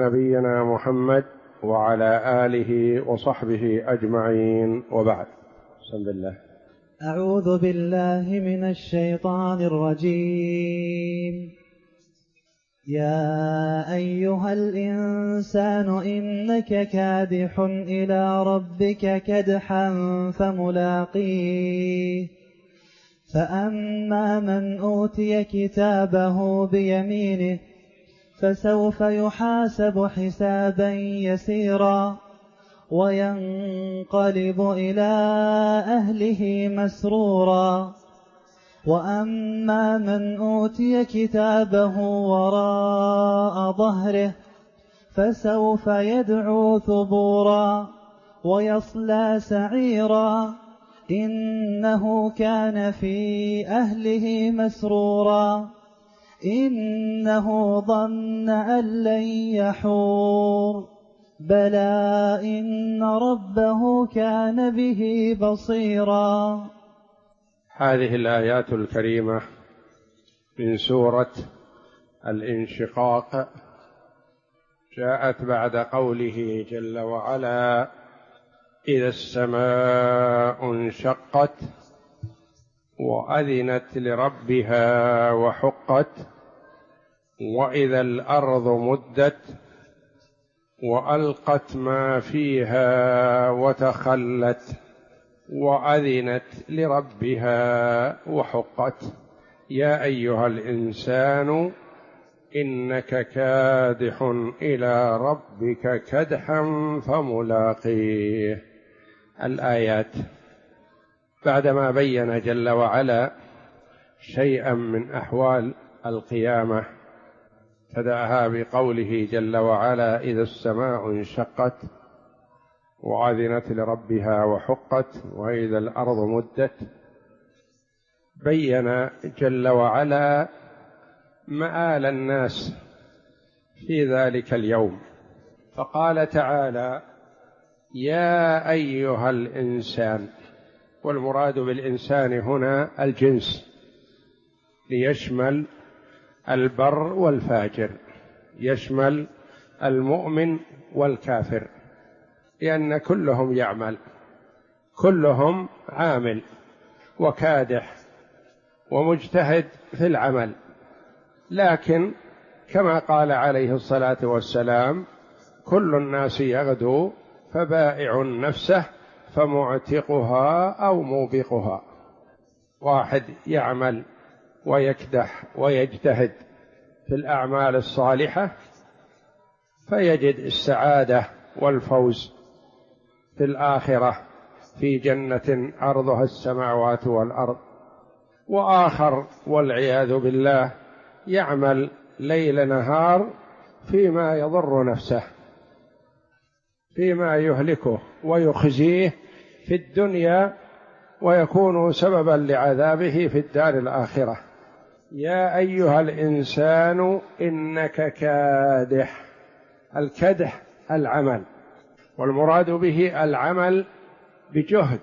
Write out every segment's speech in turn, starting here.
نبينا محمد وعلى آله وصحبه أجمعين، وبعد. بسم الله. أعوذ بالله من الشيطان الرجيم. يا أيها الإنسان إنك كادح إلى ربك كدحا فملاقيه، فأما من أوتي كتابه بيمينه فسوف يحاسب حسابا يسيرا وينقلب إلى أهله مسرورا. وأما من أوتي كتابه وراء ظهره فسوف يدعو ثبورا ويصلى سعيرا إنه كان في أهله مسرورا إنه ظن أن لن يحور بلى إن ربه كان به بصيرا. هذه الآيات الكريمة من سورة الانشقاق جاءت بعد قوله جل وعلا: إذا السماء انشقت وأذنت لربها وحقت، وإذا الأرض مدت وألقت ما فيها وتخلت وأذنت لربها وحقت. يا أيها الإنسان إنك كادح إلى ربك كدحا فملاقيه. الآيات بعدما بين جل وعلا شيئا من أحوال القيامة ابتدأها بقوله جل وعلا: إذا السماء انشقت وأذنت لربها وحقت وإذا الأرض مدت. بين جل وعلا مآل الناس في ذلك اليوم، فقال تعالى: يا أيها الإنسان. والمراد بالإنسان هنا الجنس، ليشمل البر والفاجر، يشمل المؤمن والكافر، لأن كلهم يعمل، كلهم عامل وكادح ومجتهد في العمل. لكن كما قال عليه الصلاة والسلام: كل الناس يغدو فبائع نفسه فمعتقها أو موبقها. واحد يعمل ويكدح ويجتهد في الأعمال الصالحة فيجد السعادة والفوز في الآخرة في جنة عرضها السماوات والأرض، وآخر والعياذ بالله يعمل ليل نهار فيما يضر نفسه، فيما يهلكه ويخزيه في الدنيا ويكون سببا لعذابه في الدار الآخرة. يا أيها الإنسان إنك كادح. الكدح العمل، والمراد به العمل بجهد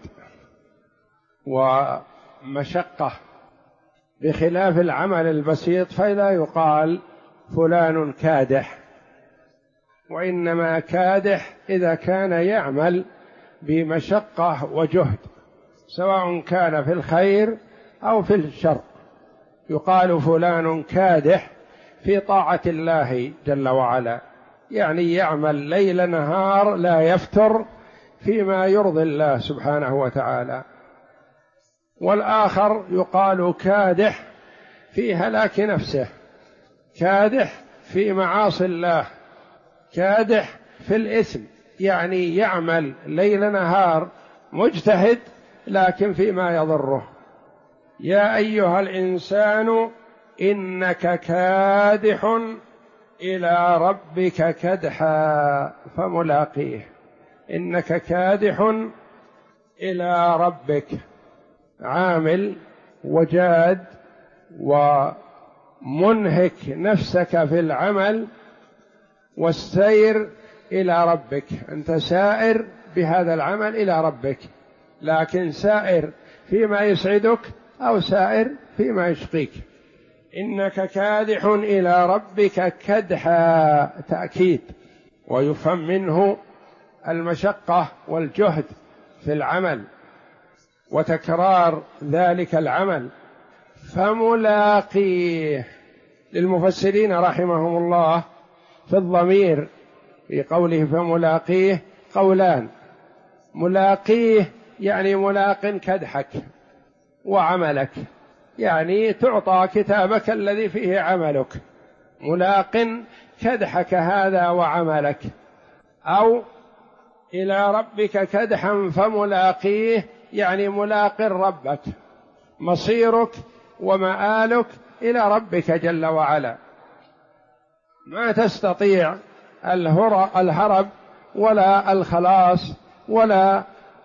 ومشقة، بخلاف العمل البسيط فلا يقال فلان كادح، وإنما كادح إذا كان يعمل بمشقة وجهد، سواء كان في الخير أو في الشر. يقال فلان كادح في طاعة الله جل وعلا، يعني يعمل ليل نهار لا يفتر فيما يرضي الله سبحانه وتعالى. والآخر يقال كادح في هلاك نفسه، كادح في معاصي الله، كادح في الإثم، يعني يعمل ليل نهار مجتهد لكن فيما يضره. يا أيها الإنسان إنك كادح إلى ربك كدحا فملاقيه. إنك كادح إلى ربك، عامل وجاد ومنهك نفسك في العمل والسير إلى ربك. أنت سائر بهذا العمل إلى ربك، لكن سائر فيما يسعدك أو سائر فيما يشقيك. إنك كادح إلى ربك كدحا تأكيد، ويفهم منه المشقة والجهد في العمل وتكرار ذلك العمل. فملاقيه، للمفسرين رحمهم الله في الضمير في قوله فملاقيه قولان: ملاقيه يعني ملاق كدحك وعملك، يعني تعطى كتابك الذي فيه عملك، ملاق كدحك هذا وعملك. أو إلى ربك كدحا فملاقيه يعني ملاق ربك، مصيرك ومآلك إلى ربك جل وعلا، ما تستطيع الهرب ولا الخلاص ولا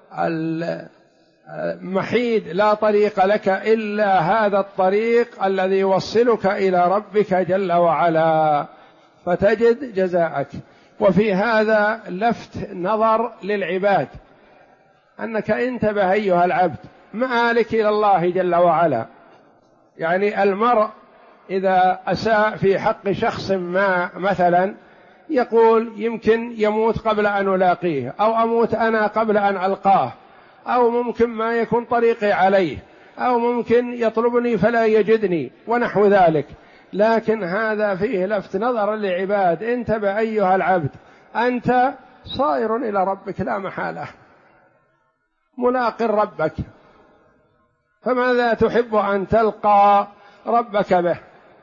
المحيد، لا طريق لك إلا هذا الطريق الذي يوصلك إلى ربك جل وعلا، فتجد جزاءك. وفي هذا لفت نظر للعباد، أنك انتبه أيها العبد، مآلك إلى الله جل وعلا. يعني المرء إذا أساء في حق شخص ما مثلا يقول يمكن يموت قبل أن ألاقيه، أو أموت أنا قبل أن ألقاه، أو ممكن ما يكون طريقي عليه، أو ممكن يطلبني فلا يجدني ونحو ذلك. لكن هذا فيه لفت نظر للعباد، انتبه أيها العبد، أنت صائر إلى ربك لا محالة، ملاق ربك، فماذا تحب أن تلقى ربك به؟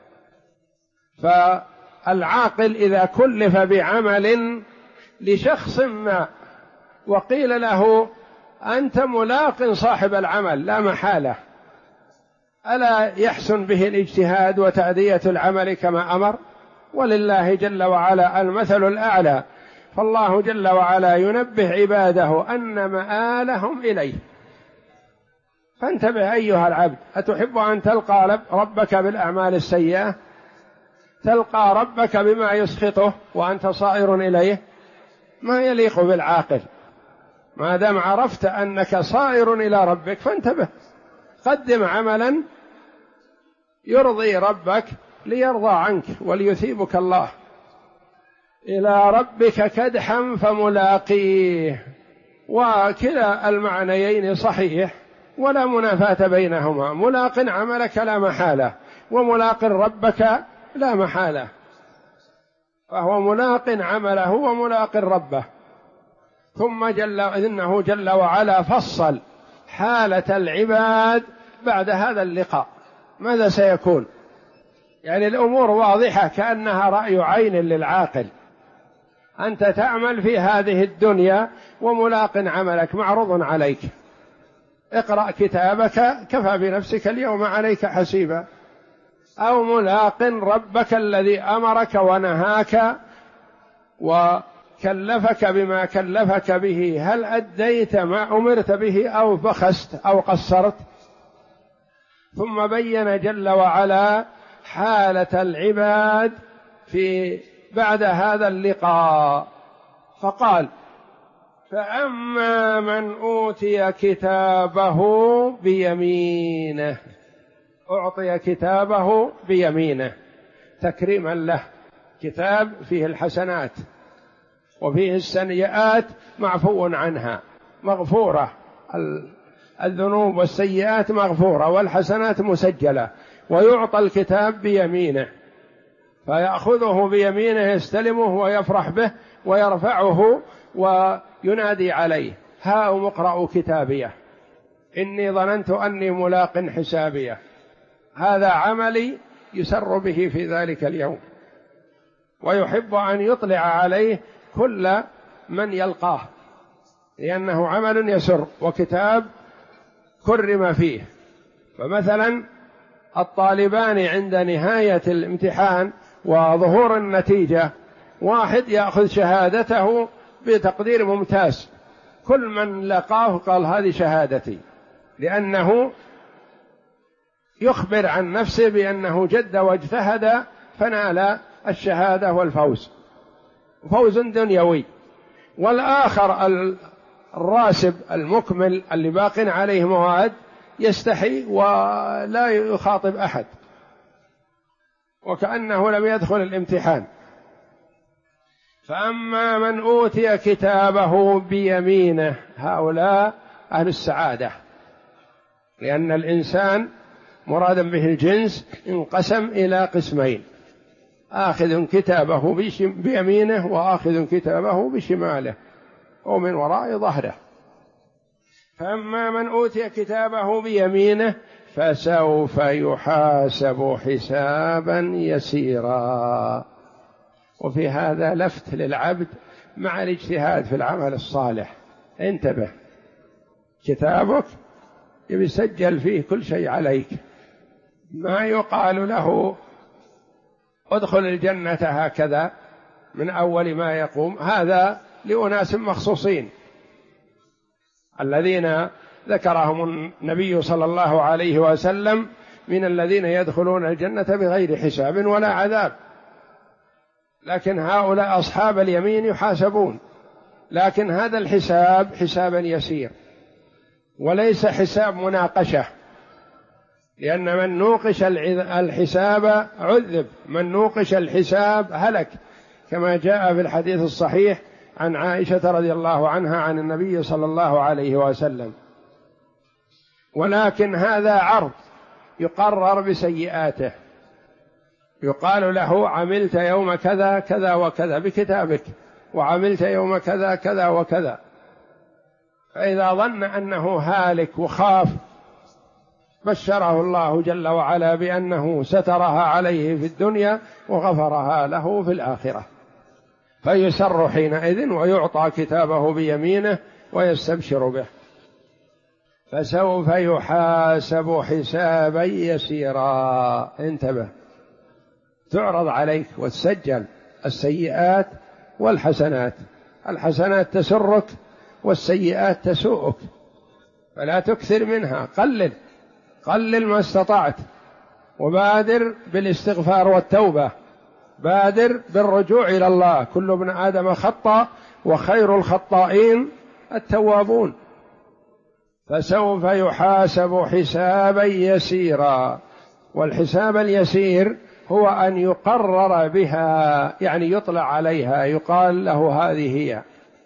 فالعاقل إذا كلف بعمل لشخص ما وقيل له أنت ملاق صاحب العمل لا محالة، ألا يحسن به الاجتهاد وتأدية العمل كما أمر؟ ولله جل وعلا المثل الأعلى، فالله جل وعلا ينبه عباده أن مآلهم إليه. فانتبه أيها العبد، أتحب أن تلقى ربك بالأعمال السيئة؟ تلقى ربك بما يسخطه وأنت صائر إليه؟ ما يليق بالعاقل. ما دام عرفت أنك صائر إلى ربك فانتبه، قدم عملا يرضي ربك ليرضى عنك وليثيبك الله. إلى ربك كدحا فملاقيه، وكلا المعنيين صحيح ولا منافاة بينهما، ملاق عملك لا محالة، وملاق ربك لا محالة، فهو ملاق عمله وملاق ربه. ثم إنه جل وعلا فصل حالة العباد بعد هذا اللقاء، ماذا سيكون؟ يعني الأمور واضحة كأنها رأي عين للعاقل، أنت تعمل في هذه الدنيا وملاق عملك معروض عليك، اقرأ كتابك كفى بنفسك اليوم عليك حسيبا، أو ملاق ربك الذي أمرك ونهاك وكلفك بما كلفك به، هل أديت ما أمرت به أو بخست أو قصرت؟ ثم بين جل وعلا حالة العباد في بعد هذا اللقاء، فقال: فأما من أوتي كتابه بيمينه، أعطي كتابه بيمينه تكريما له، كتاب فيه الحسنات وفيه السيئات معفو عنها، مغفورة، الذنوب والسيئات مغفورة والحسنات مسجلة، ويعطى الكتاب بيمينه، فيأخذه بيمينه يستلمه ويفرح به ويرفعه وينادي عليه: هاؤم اقرءوا كتابيه إني ظننت أني ملاق حسابيه. هذا عملي يسر به في ذلك اليوم، ويحب أن يطلع عليه كل من يلقاه، لأنه عمل يسر وكتاب كرم فيه. فمثلا الطالبان عند نهاية الامتحان وظهور النتيجة، واحد يأخذ شهادته بتقدير ممتاز، كل من لقاه قال هذه شهادتي، لأنه يخبر عن نفسه بأنه جد واجتهد فنال الشهادة والفوز، فوز دنيوي. والآخر الراسب المكمل اللي باق عليه مواد يستحي ولا يخاطب أحد، وكأنه لم يدخل الامتحان. فأما من أوتي كتابه بيمينه، هؤلاء أهل السعادة، لأن الإنسان مرادا به الجنس انقسم إلى قسمين: آخذ كتابه بيمينه وآخذ كتابه بشماله ومن وراء ظهره. فأما من أوتي كتابه بيمينه فسوف يحاسب حسابا يسيرا. وفي هذا لفت للعبد مع الاجتهاد في العمل الصالح. انتبه، كتابك يسجل فيه كل شيء عليك، ما يقال له ادخل الجنة هكذا من أول ما يقوم، هذا لأناس مخصوصين الذين ذكرهم النبي صلى الله عليه وسلم من الذين يدخلون الجنة بغير حساب ولا عذاب. لكن هؤلاء أصحاب اليمين يحاسبون، لكن هذا الحساب حسابا يسير وليس حساب مناقشة، لأن من نوقش الحساب عذب، من نوقش الحساب هلك، كما جاء في الحديث الصحيح عن عائشة رضي الله عنها عن النبي صلى الله عليه وسلم. ولكن هذا عرض يقرر بسيئاته، يقال له عملت يوم كذا كذا وكذا بكتابك، وعملت يوم كذا كذا وكذا. فإذا ظن أنه هالك وخاف بشره الله جل وعلا بأنه سترها عليه في الدنيا وغفرها له في الآخرة، فيسر حينئذ ويعطى كتابه بيمينه ويستبشر به. فسوف يحاسب حسابا يسيرا. انتبه، تعرض عليك وتسجل السيئات والحسنات، الحسنات تسرك والسيئات تسوءك، فلا تكثر منها، قلل ما استطعت، وبادر بالاستغفار والتوبة، بادر بالرجوع إلى الله. كل ابن آدم خطأ وخير الخطائين التوابون. فسوف يحاسب حسابا يسيرا. والحساب اليسير هو أن يقرر بها، يعني يطلع عليها، يقال له هذه هي،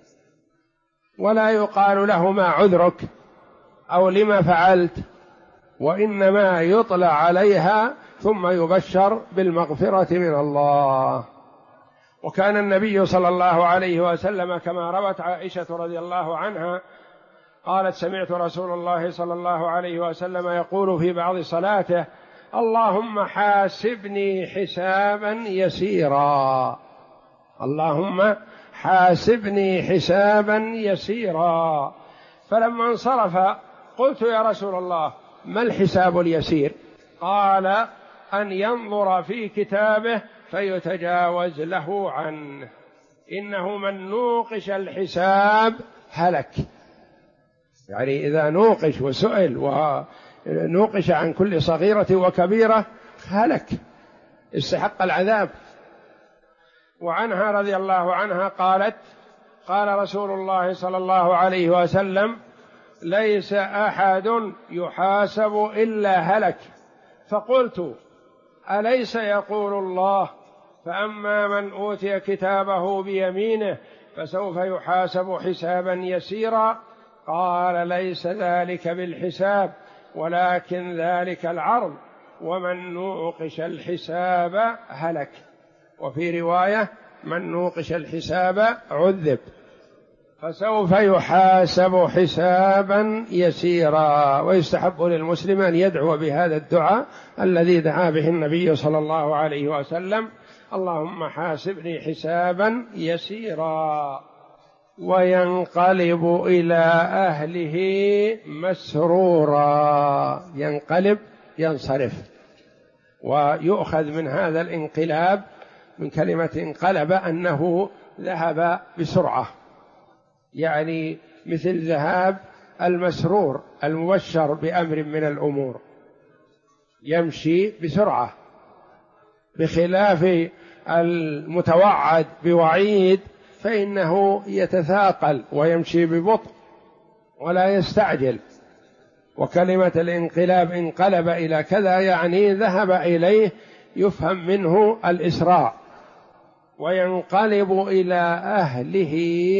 ولا يقال له ما عذرك أو لما فعلت، وإنما يطلع عليها ثم يبشر بالمغفرة من الله. وكان النبي صلى الله عليه وسلم كما روت عائشة رضي الله عنها قالت: سمعت رسول الله صلى الله عليه وسلم يقول في بعض صلاته: اللهم حاسبني حسابا يسيرا، اللهم حاسبني حسابا يسيرا. فلما انصرف قلت: يا رسول الله، ما الحساب اليسير؟ قال: أن ينظر في كتابه فيتجاوز له عنه، إنه من نوقش الحساب هلك. يعني إذا نوقش وسئل ونوقش عن كل صغيرة وكبيرة هلك، استحق العذاب. وعنها رضي الله عنها قالت: قال رسول الله صلى الله عليه وسلم: ليس أحد يحاسب إلا هلك. فقلت: أليس يقول الله: فأما من أوتي كتابه بيمينه فسوف يحاسب حسابا يسيرا؟ قال: ليس ذلك بالحساب، ولكن ذلك العرض، ومن نوقش الحساب هلك. وفي رواية: من نوقش الحساب عذب. فسوف يحاسب حسابا يسيرا. ويستحب للمسلم أن يدعو بهذا الدعاء الذي دعا به النبي صلى الله عليه وسلم: اللهم حاسبني حسابا يسيرا. وينقلب إلى أهله مسرورا. ينقلب ينصرف. ويؤخذ من هذا الانقلاب من كلمة انقلب أنه ذهب بسرعة، يعني مثل ذهاب المسرور المبشر بأمر من الأمور، يمشي بسرعة، بخلاف المتوعد بوعيد فإنه يتثاقل ويمشي ببطء ولا يستعجل. وكلمة الانقلاب انقلب إلى كذا يعني ذهب إليه يفهم منه الإسراع، وينقلب إلى أهله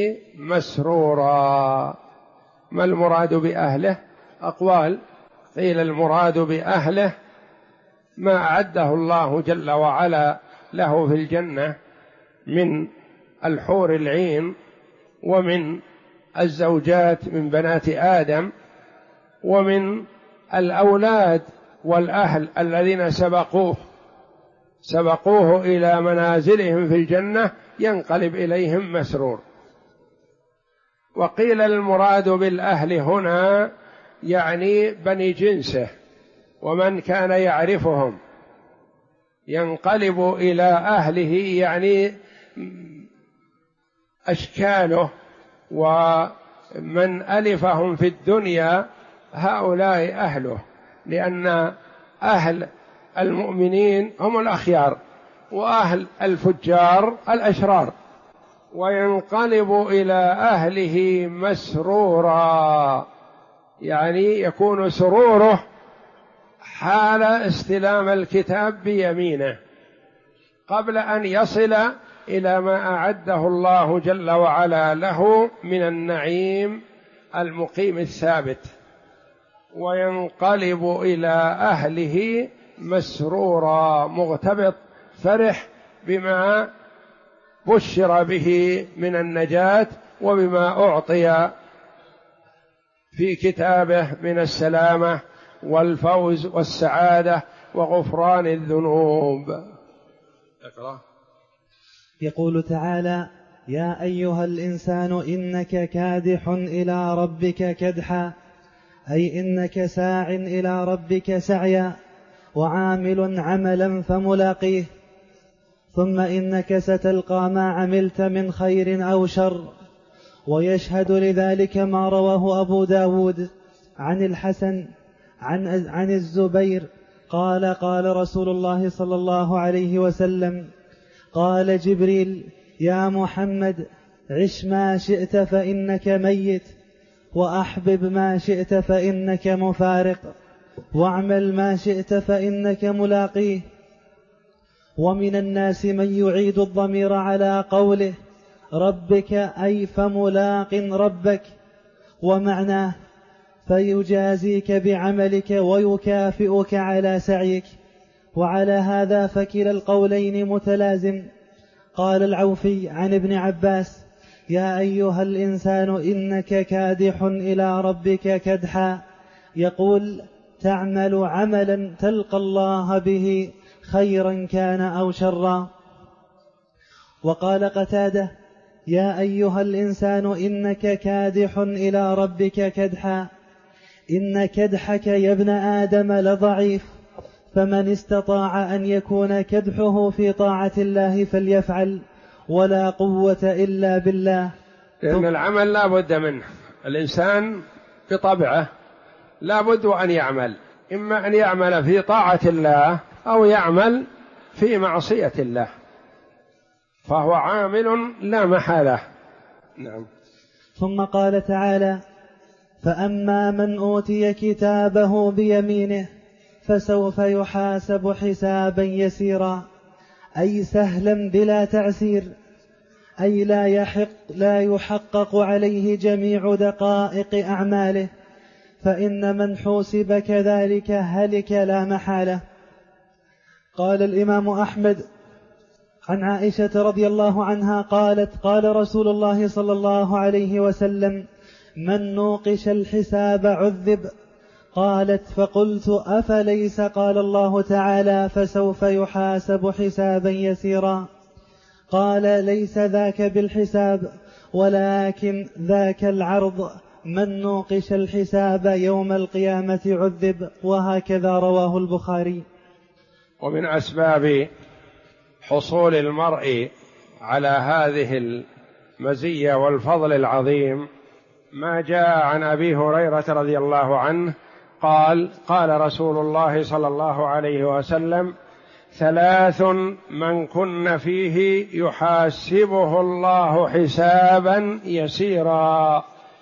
مسرورا. ما المراد بأهله؟ أقوال، قيل المراد بأهله ما أعده الله جل وعلا له في الجنة من الحور العين، ومن الزوجات من بنات آدم، ومن الأولاد والأهل الذين سبقوه إلى منازلهم في الجنة، ينقلب إليهم مسرور. وقيل المراد بالأهل هنا يعني بني جنسه ومن كان يعرفهم، ينقلب إلى أهله يعني أشكاله ومن ألفهم في الدنيا، هؤلاء أهله، لأن أهل المؤمنين هم الأخيار وأهل الفجار الأشرار. وينقلب إلى أهله مسرورا، يعني يكون سروره حال استلام الكتاب بيمينه قبل أن يصل إلى ما أعده الله جل وعلا له من النعيم المقيم الثابت. وينقلب إلى أهله مسرورا، مغتبط فرح بما بشر به من النجاة وبما أعطي في كتابه من السلامة والفوز والسعادة وغفران الذنوب. اقرأ. يقول تعالى: يا أيها الإنسان إنك كادح إلى ربك كدحا، أي إنك ساع إلى ربك سعيا، وعامل عملا فملاقيه، ثم إنك ستلقى ما عملت من خير أو شر. ويشهد لذلك ما رواه أبو داود عن الحسن عن الزبير قال: قال رسول الله صلى الله عليه وسلم: قال جبريل: يا محمد، عش ما شئت فإنك ميت، وأحبب ما شئت فإنك مفارق، واعمل ما شئت فإنك ملاقيه. ومن الناس من يعيد الضمير على قوله ربك، أي فملاق ربك، ومعناه فيجازيك بعملك ويكافئك على سعيك. وعلى هذا فكلا القولين متلازم. قال العوفي عن ابن عباس: يا أيها الإنسان إنك كادح إلى ربك كدحا، يقول تعمل عملا تلقى الله به خيرا كان أو شرا. وقال قتادة: يا أيها الإنسان إنك كادح إلى ربك كدحا، إن كدحك يا ابن آدم لضعيف، فمن استطاع أن يكون كدحه في طاعة الله فليفعل، ولا قوة إلا بالله. لأن العمل لا بد منه، الإنسان بطبعه لا بد أن يعمل، إما أن يعمل في طاعة الله أو يعمل في معصية الله، فهو عامل لا محالة. نعم. ثم قال تعالى: فأما من أوتي كتابه بيمينه فسوف يحاسب حسابا يسيرا، أي سهلا بلا تعسير، أي لا يحقق عليه جميع دقائق أعماله، فإن من حوسب كذلك هلك لا محالة. قال الإمام أحمد عن عائشة رضي الله عنها قالت: قال رسول الله صلى الله عليه وسلم: من نوقش الحساب عذب. قالت: فقلت: أفليس قال الله تعالى: فسوف يحاسب حسابا يسيرا؟ قال: ليس ذاك بالحساب، ولكن ذاك العرض، من نوقش الحساب يوم القيامة عذب. وهكذا رواه البخاري. ومن أسباب حصول المرء على هذه المزية والفضل العظيم ما جاء عن أبي هريرة رضي الله عنه قال: قال رسول الله صلى الله عليه وسلم: ثلاث من كن فيه يحاسبه الله حسابا يسيرا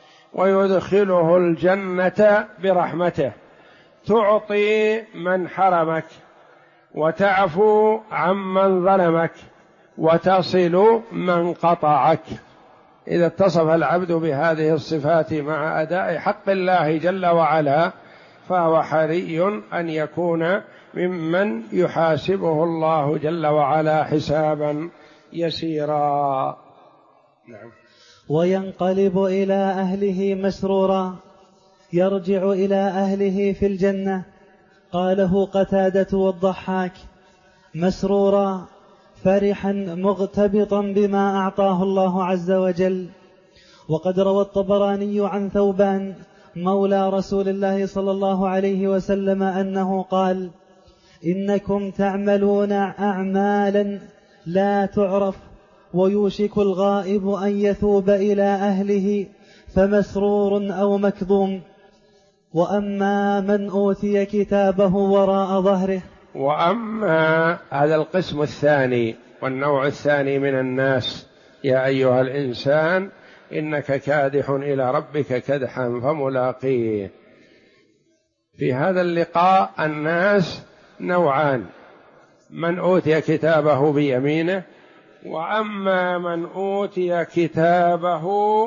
ويدخله الجنة برحمته، تعطي من حرمك، وتعفو عمن ظلمك وتصل من قطعك. إذا اتصف العبد بهذه الصفات مع أداء حق الله جل وعلا فهو حري أن يكون ممن يحاسبه الله جل وعلا حسابا يسيرا. نعم. وينقلب إلى أهله مسرورا، يرجع إلى أهله في الجنة. قاله قتادة والضحاك. مسرورا فرحا مغتبطا بما أعطاه الله عز وجل. وقد روى الطبراني عن ثوبان مولى رسول الله صلى الله عليه وسلم أنه قال: إنكم تعملون أعمالا لا تعرف، ويوشك الغائب أن يثوب إلى أهله فمسرور أو مكظوم. وأما من أوتي كتابه وراء ظهره. وأما هذا القسم الثاني والنوع الثاني من الناس: يا أيها الإنسان إنك كادح إلى ربك كدحا فملاقيه. في هذا اللقاء الناس نوعان: من أوتي كتابه بيمينه، وأما من أوتي كتابه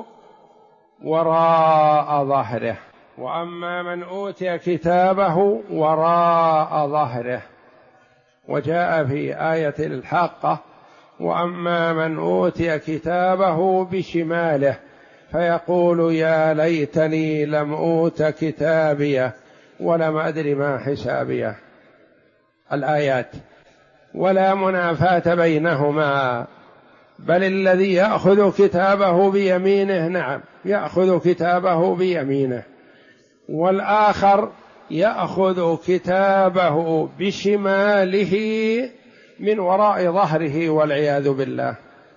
وراء ظهره. وأما من أوتي كتابه وراء ظهره. وجاء في آية الحاقة: وأما من أوتي كتابه بشماله فيقول يا ليتني لم أوت كتابيه ولم أدر ما حسابيه. الآيات ولا منافاة بينهما، بل الذي يأخذ كتابه بيمينه نعم يأخذ كتابه بيمينه، والآخر يأخذ كتابه بشماله من وراء ظهره والعياذ بالله.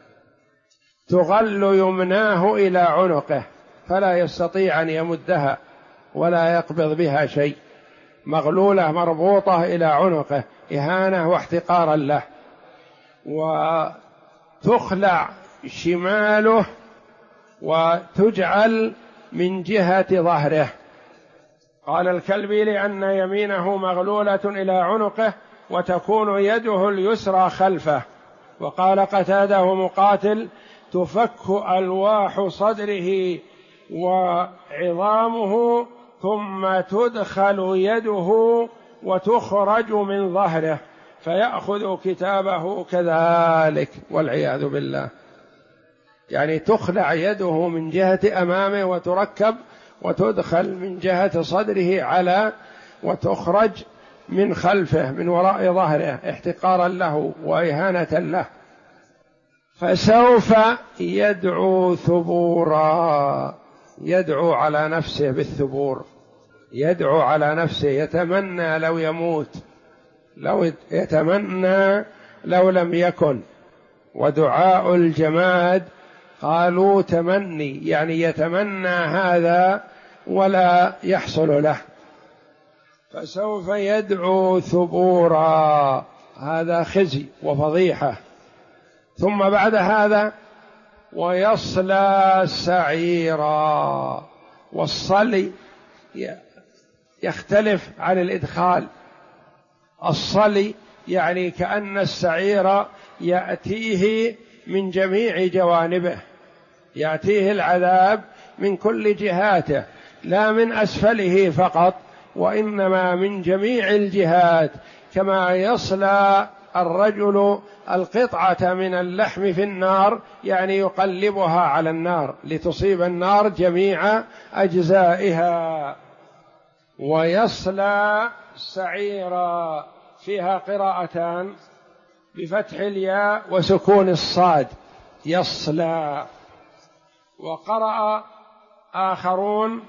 تغل يمناه إلى عنقه فلا يستطيع أن يمدها ولا يقبض بها شيء، مغلولة مربوطة إلى عنقه إهانة واحتقارا له. وتخلع شماله وتجعل من جهة ظهره. قال الكلبي: لأن يمينه مغلولة إلى عنقه وتكون يده اليسرى خلفه. وقال قتادة ومقاتل: تفك ألواح صدره وعظامه ثم تدخل يده وتخرج من ظهره فيأخذ كتابه كذلك والعياذ بالله. يعني تخلع يده من جهة أمامه وتركب وتدخل من جهة صدره على وتخرج من خلفه من وراء ظهره احتقارا له وإهانة له. فسوف يدعو ثبورا، يدعو على نفسه بالثبور، يدعو على نفسه، يتمنى لو يموت، لو يتمنى لو لم يكن. ودعاء الجماد قالوا تمني، يعني يتمنى هذا ولا يحصل له. فسوف يدعو ثبورا، هذا خزي وفضيحة. ثم بعد هذا ويصلى سعيرا. والصلي يختلف عن الإدخال. الصلي يعني كأن السعير يأتيه من جميع جوانبه، يأتيه العذاب من كل جهاته، لا من أسفله فقط وإنما من جميع الجهات، كما يصلى الرجل القطعة من اللحم في النار، يعني يقلبها على النار لتصيب النار جميع أجزائها. ويصلى سعيرا فيها قراءتان بفتح الياء وسكون الصاد، يصلى. وقرأ آخرون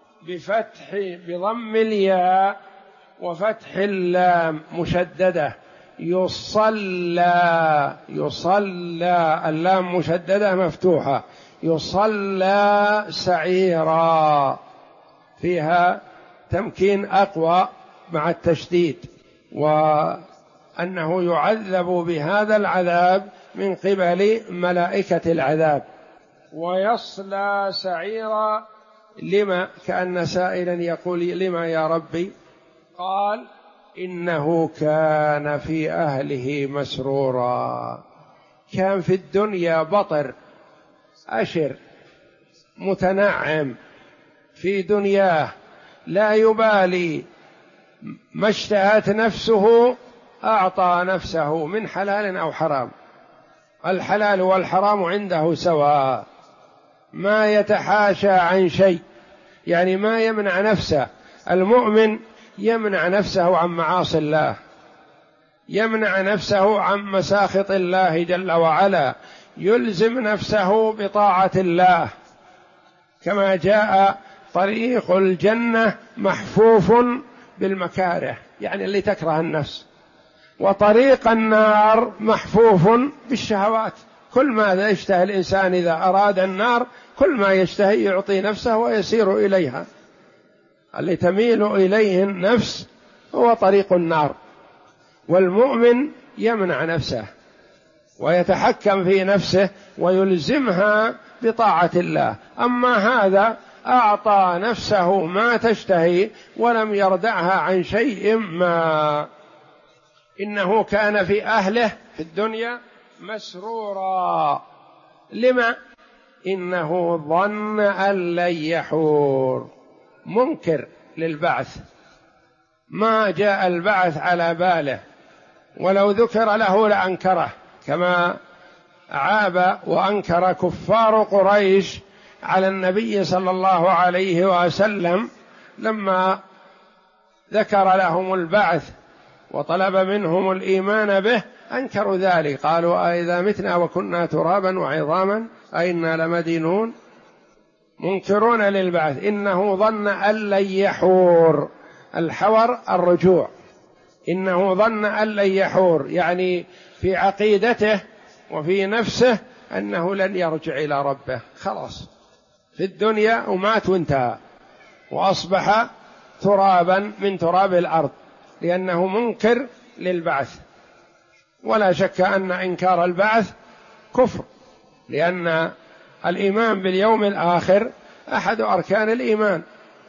بضم الياء وفتح اللام مشددة، يصلى. يصلى اللام مشددة مفتوحة، يصلى سعيرا، فيها تمكين أقوى مع التشديد، وأنه يعذب بهذا العذاب من قبل ملائكة العذاب. ويصلى سعيرا لما؟ كأن سائلا يقول لما يا ربي؟ قال إنه كان في أهله مسرورا. كان في الدنيا بطر أشر متنعم في دنياه، لا يبالي ما اشتهت نفسه أعطى نفسه من حلال أو حرام، الحلال والحرام عنده سواء، ما يتحاشى عن شيء، يعني ما يمنع نفسه. المؤمن يمنع نفسه عن معاصي الله، يمنع نفسه عن مساخط الله جل وعلا، يلزم نفسه بطاعة الله، كما جاء طريق الجنة محفوف بالمكاره، يعني اللي تكره النفس، وطريق النار محفوف بالشهوات. كل ما يشتهي الإنسان إذا أراد النار، كل ما يشتهي يعطي نفسه ويسير إليها. اللي تميل إليه النفس هو طريق النار، والمؤمن يمنع نفسه ويتحكم في نفسه ويلزمها بطاعة الله. أما هذا أعطى نفسه ما تشتهي ولم يردعها عن شيء ما. إنه كان في أهله في الدنيا مسرورا. لما؟ إنه ظن أن لن يحور، منكر للبعث، ما جاء البعث على باله، ولو ذكر له لأنكره، كما عاب وأنكر كفار قريش على النبي صلى الله عليه وسلم لما ذكر لهم البعث وطلب منهم الإيمان به، أنكروا ذلك، قالوا أئذا متنا وكنا ترابا وعظاما أئنا لمدينون، منكرون للبعث. إنه ظن أن لن يحور، الحور الرجوع، إنه ظن أن لن يحور، يعني في عقيدته وفي نفسه أنه لن يرجع إلى ربه، خلاص في الدنيا ومات وانتهى، وأصبح ترابا من تراب الأرض، لأنه منكر للبعث. ولا شك أن إنكار البعث كفر، لأن الإيمان باليوم الآخر أحد أركان الإيمان،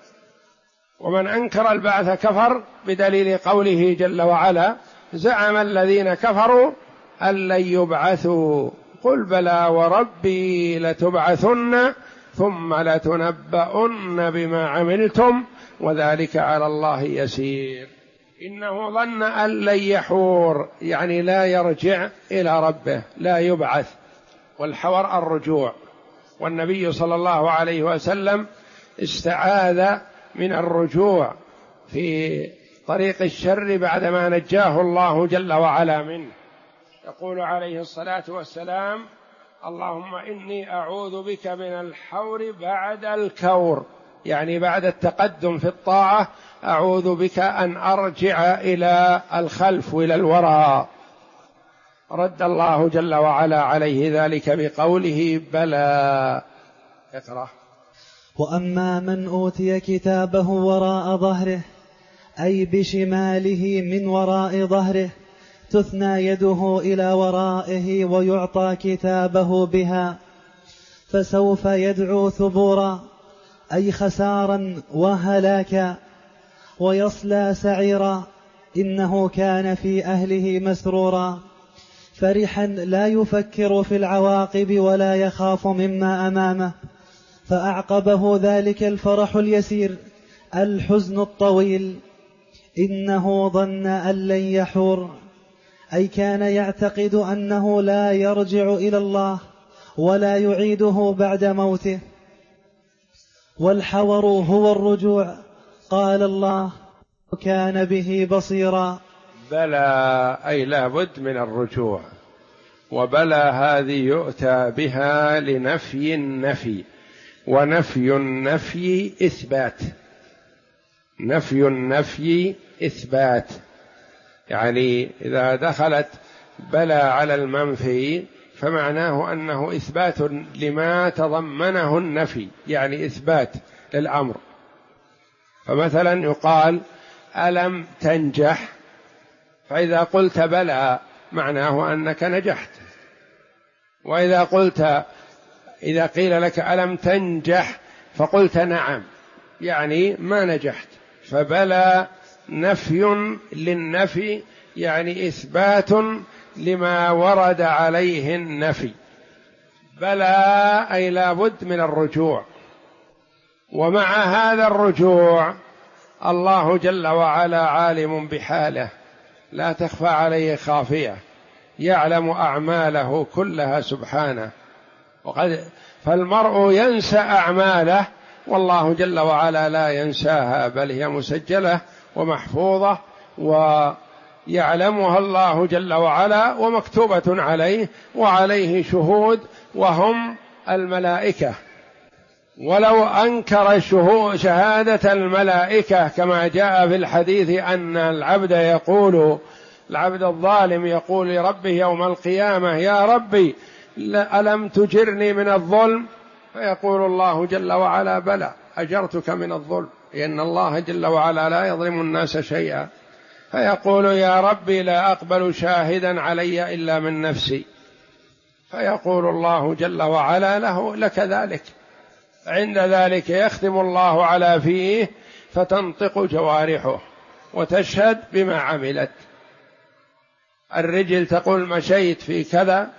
ومن أنكر البعث كفر، بدليل قوله جل وعلا: زعم الذين كفروا أن لن يبعثوا قل بلى وربي لتبعثن ثم لتنبؤن بما عملتم وذلك على الله يسير. إنه ظن أن لن يحور، يعني لا يرجع إلى ربه، لا يبعث، والحور الرجوع. والنبي صلى الله عليه وسلم استعاذ من الرجوع في طريق الشر بعدما نجاه الله جل وعلا منه. يقول عليه الصلاة والسلام: اللهم إني أعوذ بك من الحور بعد الكور، يعني بعد التقدم في الطاعة أعوذ بك أن أرجع إلى الخلف وإلى الوراء. رد الله جل وعلا عليه ذلك بقوله: بلى. اقرأ. وأما من أوتي كتابه وراء ظهره، أي بشماله من وراء ظهره، تثنى يده إلى ورائه ويعطى كتابه بها، فسوف يدعو ثبورا، أي خسارا وهلاكا، ويصلى سعيرا، إنه كان في أهله مسرورا، فرحا لا يفكر في العواقب ولا يخاف مما أمامه. فأعقبه ذلك الفرح اليسير الحزن الطويل. إنه ظن أن لن يحور، أي كان يعتقد أنه لا يرجع إلى الله ولا يعيده بعد موته. والحور هو الرجوع. قال الله: كان به بصيرا. بلى أي لا بد من الرجوع، وبلى هذه يؤتى بها لنفي النفي، ونفي النفي إثبات، نفي النفي إثبات، يعني إذا دخلت بلى على المنفي فمعناه أنه إثبات لما تضمنه النفي، يعني إثبات للأمر. فمثلا يقال: ألم تنجح؟ فإذا قلت بلى معناه أنك نجحت. وإذا إذا قيل لك ألم تنجح فقلت نعم، يعني ما نجحت. فبلى نفي للنفي، يعني إثبات لما ورد عليه النفي. بلى أي لا بد من الرجوع، ومع هذا الرجوع الله جل وعلا عالم بحاله، لا تخفى عليه خافية، يعلم أعماله كلها سبحانه. فالمرء ينسى أعماله، والله جل وعلا لا ينساها، بل هي مسجلة ومحفوظة ويعلمها الله جل وعلا ومكتوبة عليه، وعليه شهود وهم الملائكة. ولو أنكر شهادة الملائكة كما جاء في الحديث أن العبد الظالم يقول لربه يوم القيامة: يا ربي ألم تجرني من الظلم؟ فيقول الله جل وعلا: بلى أجرتك من الظلم، لأن الله جل وعلا لا يظلم الناس شيئا. فيقول: يا ربي لا أقبل شاهدا علي إلا من نفسي. فيقول الله جل وعلا له: لك ذلك. عند ذلك يختم الله على فيه، فتنطق جوارحه وتشهد بما عملت. الرجل تقول مشيت في كذا،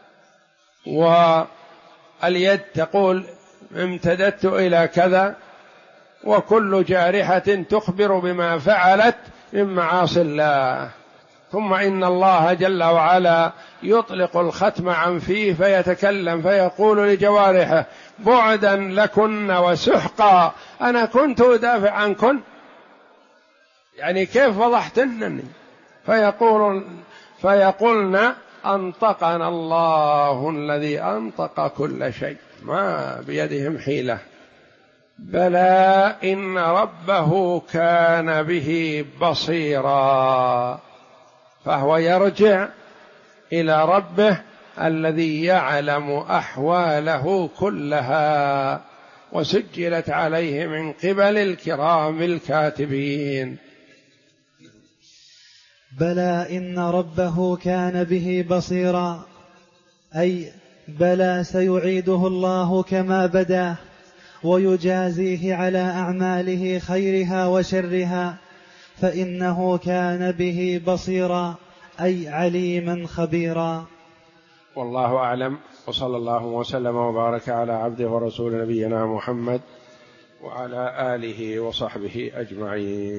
واليد تقول امتددت إلى كذا، وكل جارحة تخبر بما فعلت من معاصي الله. ثم إن الله جل وعلا يطلق الختم عن فيه فيتكلم، فيقول لجوارحه: بعدا لكن وسحقا، أنا كنت أدافع عنكن، يعني كيف فضحتنني؟ فيقولن: أنطقنا الله الذي أنطق كل شيء، ما بيدهم حيلة. بلى إن ربه كان به بصيرا، فهو يرجع إلى ربه الذي يعلم أحواله كلها، وسجلت عليه من قبل الكرام الكاتبين. بلى إن ربه كان به بصيرا، أي بلى سيعيده الله كما بداه، ويجازيه على أعماله خيرها وشرها، فإنه كان به بصيرا أي عليما خبيرا. والله أعلم، وصلى الله وسلم وبارك على عبده ورسول نبينا محمد وعلى آله وصحبه أجمعين.